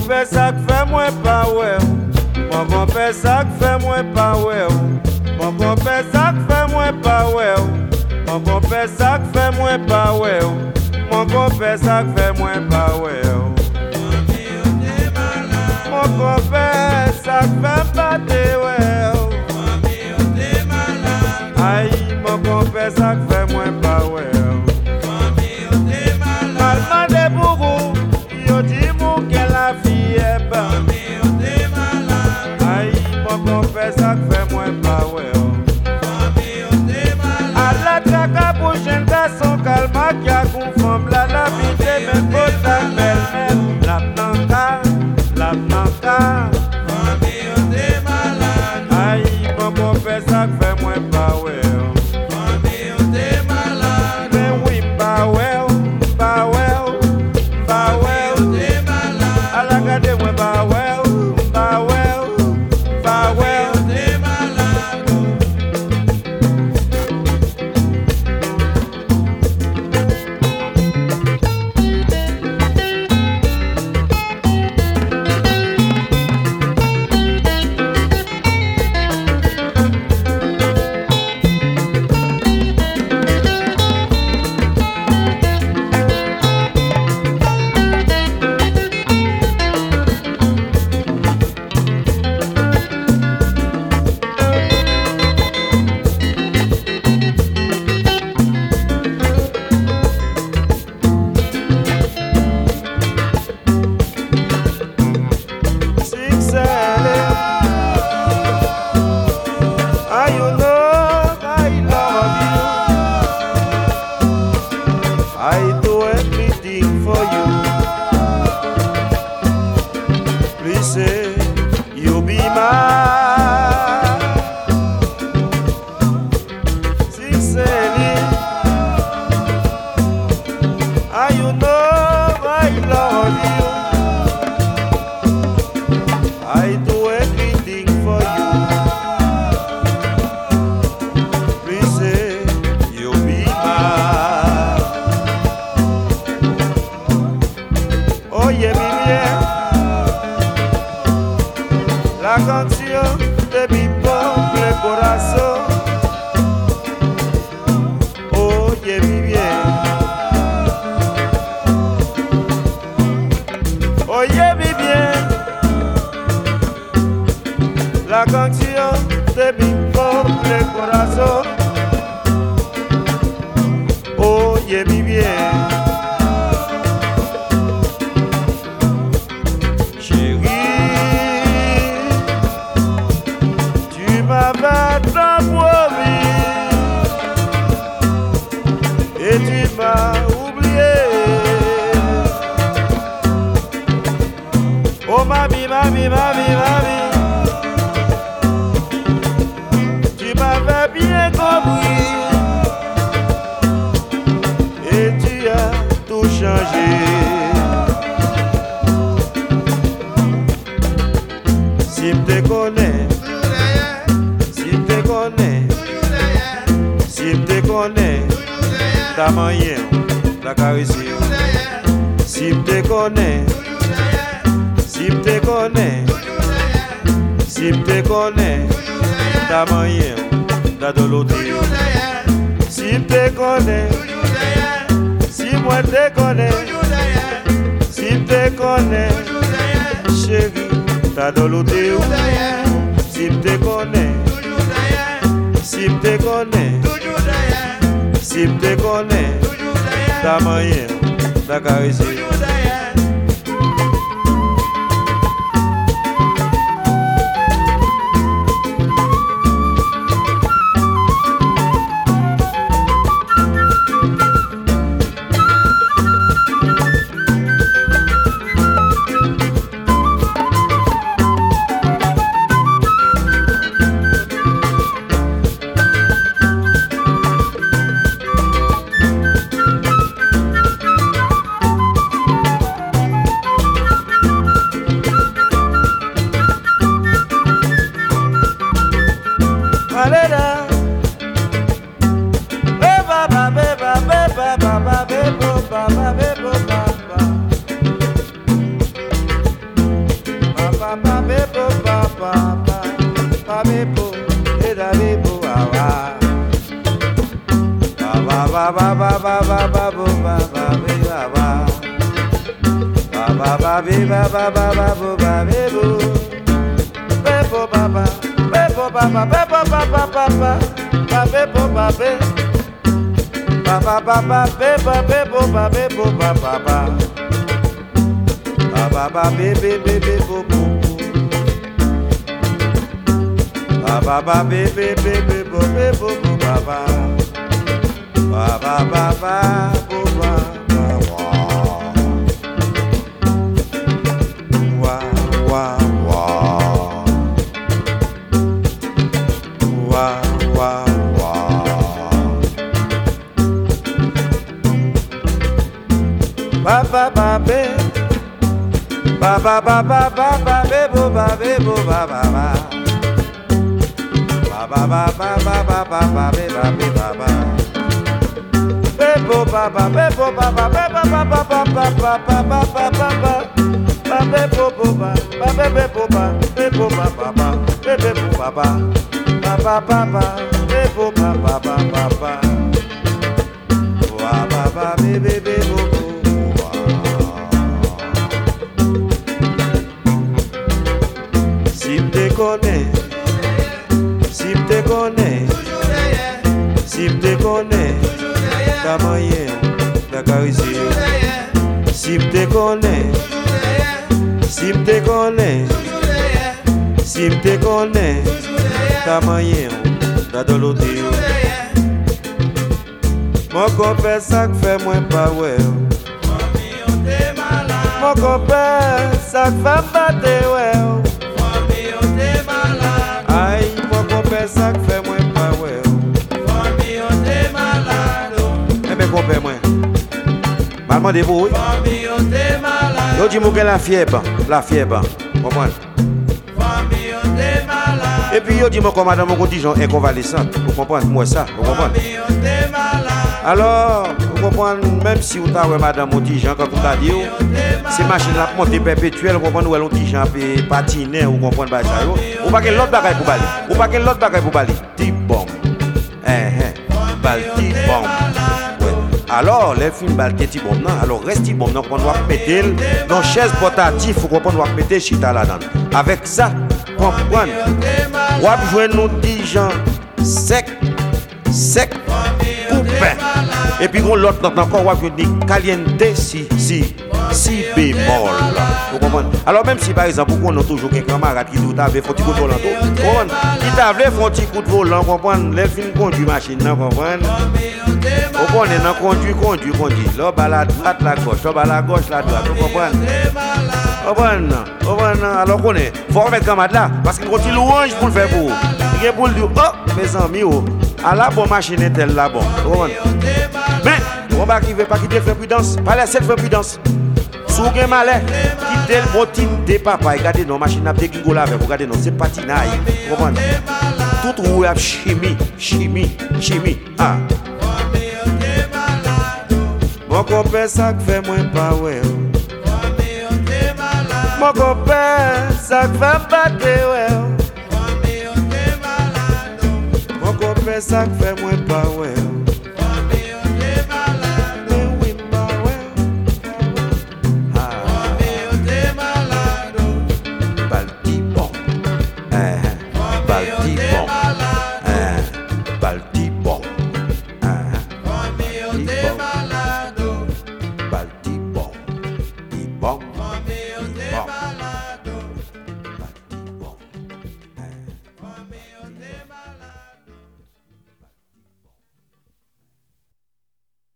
grand-père ça fait moins pas ouais. Mon grand-père ça fait moins pas ouais. Mon grand-père ça fait moins pas ouais. Mon grand-père ça fait moins pas ouais. Mon grand-père ça fait moins pas ouais. Mon grand-père ça fait pas de ouais. Aïe, mon grand-père ça fait moins pas ouais. Malman de bourreau, yo dit mon que la vie est bonne. Aïe, mon grand-père ça fait moins pas ouais. À la traque pour jeune garçon calma qui a conforme la vie de mes potes à belle-mère. La nanka. Aïe, mon grand-père ça fait moins pas ouais. Mais oui, pas ouais. À la garde moi pas ouais. I do everything for you. Please say you'll be mine. Sincerely, you know I love you. I do everything for you. Please say you'll be mine. Oye mi bien, la canción de mi pobre corazón. Oye mi bien, oye mi bien, la canción de mi pobre corazón. Oye mi bien. Et tu m'as oublié. Oh mami, mami, mami, mami, tu m'avais bien compris. Et tu as tout changé. Si te connais, si te connais, si te connais, ta manière, ta caresser. Si te connais, si te connais, si te connais, ta manière, ta doloté. Si te connais, si moi te connais, si te connais, chérie, ta doloté. Si te connais, si te connais, si te connais, ta manière, ta caresser. ba ba ba ba ba ba ba ba ba ba ba ba be ba ba ba ba ba be bo be bo ba ba be bo ba ba be bo ba ba ba ba be bo ba be ba ba ba ba be ba be bo ba be bo ba ba ba ba ba be bo bo ba ba be bo ba ba ba ba ba bo ba wa wa wa wa wa wa ba ba ba be ba ba ba ba ba ba be bo ba ba ba ba ba ba ba ba ba ba be ba be ba ba be bo ba ba be bo ba ba be ba ba ba ba ba ba ba ba ba ba ba be bo bo ba ba be bo ba be bo ba ba ba be bo ba ba ba ba ba ba be bo ba ba ba ba ba wa ba ba be bo bo si me connais si me connais si me connais ta moyen d'acariser si me connais si me connais si me connais ta moyen d'adoloter mon copain ça fait moins pas ouais mon copain ça fait battre ouais aïe mon copain ça fait moins pas ouais compère moi. Maman de vous. Yo dis moi que la fièvre, comprendre. Et puis yo dis moi comme madame mon contingent est convalescente, vous comprenez moi ça, vous comprenez. Alors, vous comprenez même si vous avez madame contingent quand vous avez dit ces machines là monter perpétuelle, vous comprenez où elle contingent peut patiner, vous comprenez pas ça yo. Ou pas que l'autre bagaille pour baler. Ou pas que l'autre bagaille pour baler. Ti bombe. Bal ti bombe. Alors, les films baltéti bon non, alors reste bon non qu'on doit mettre dans chaise portative, faut qu'on doit mettre chita là-dedans. Avec ça, comprendre. On va jouer nos 10 gens sec, coupé. Et puis on l'autre encore on va jouer caliente si bémol. Vous comprenez? Alors même si par exemple on a toujours un camarade qui doit avoir un petit coup de volant, qui t'a fait un petit coup de volant, comprendre? Les films conduit machine, comprendre? Vous comprenez? Conduit. Là bas la droite, la gauche, là bas la gauche, la droite. Vous comprenez? Alors qu'on est, faut remettre camarade là, parce qu'il continue louange pour le faire pour. Il est pour le dire, oh mes amis, oh, à la bonne machine est elle là bon. Vous comprenez? Mais on va arriver pas quitter faire prudence, pas laisser faire prudence. Si vous avez malheur, quittez le bottine de papa et regardez nos machines à déguigo là avec vous, regardez nos c'est patinaille. Vous comprenez? Tout roue à chimie. Ah. Mon copain ça fait moins pas ouais. Mon copain ça fait battre ouais. Mon copain ça fait moins pas ouais.